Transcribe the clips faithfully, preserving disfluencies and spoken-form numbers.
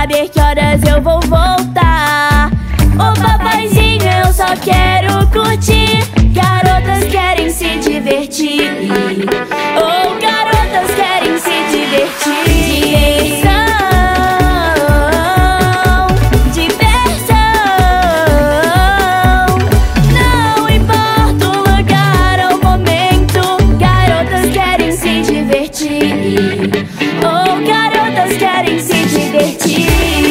saber que horas eu vou voltar. Ô papaizinho, eu só quero curtir. Garotas querem se divertir. Oh, garotas querem se divertir. Diversão, diversão. Não importa o lugar ou o momento, garotas querem se divertir. Oh, garotas querem se divertir.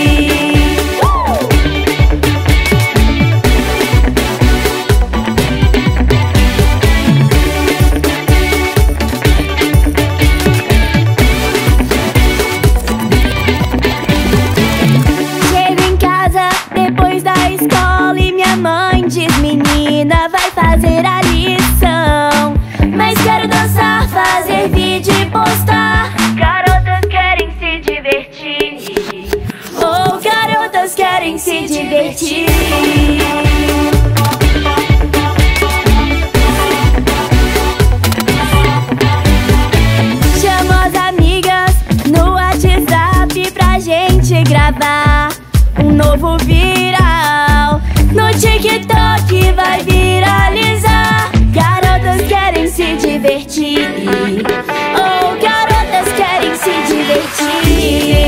Menina, vai fazer a lição, mas quero dançar, fazer vídeo e postar. Garotas querem se divertir. Oh, garotas querem se divertir. Chamo as amigas no WhatsApp pra gente gravar um novo viral. No TikTok vai viralizar. Garotas querem se divertir. Oh, garotas querem se divertir.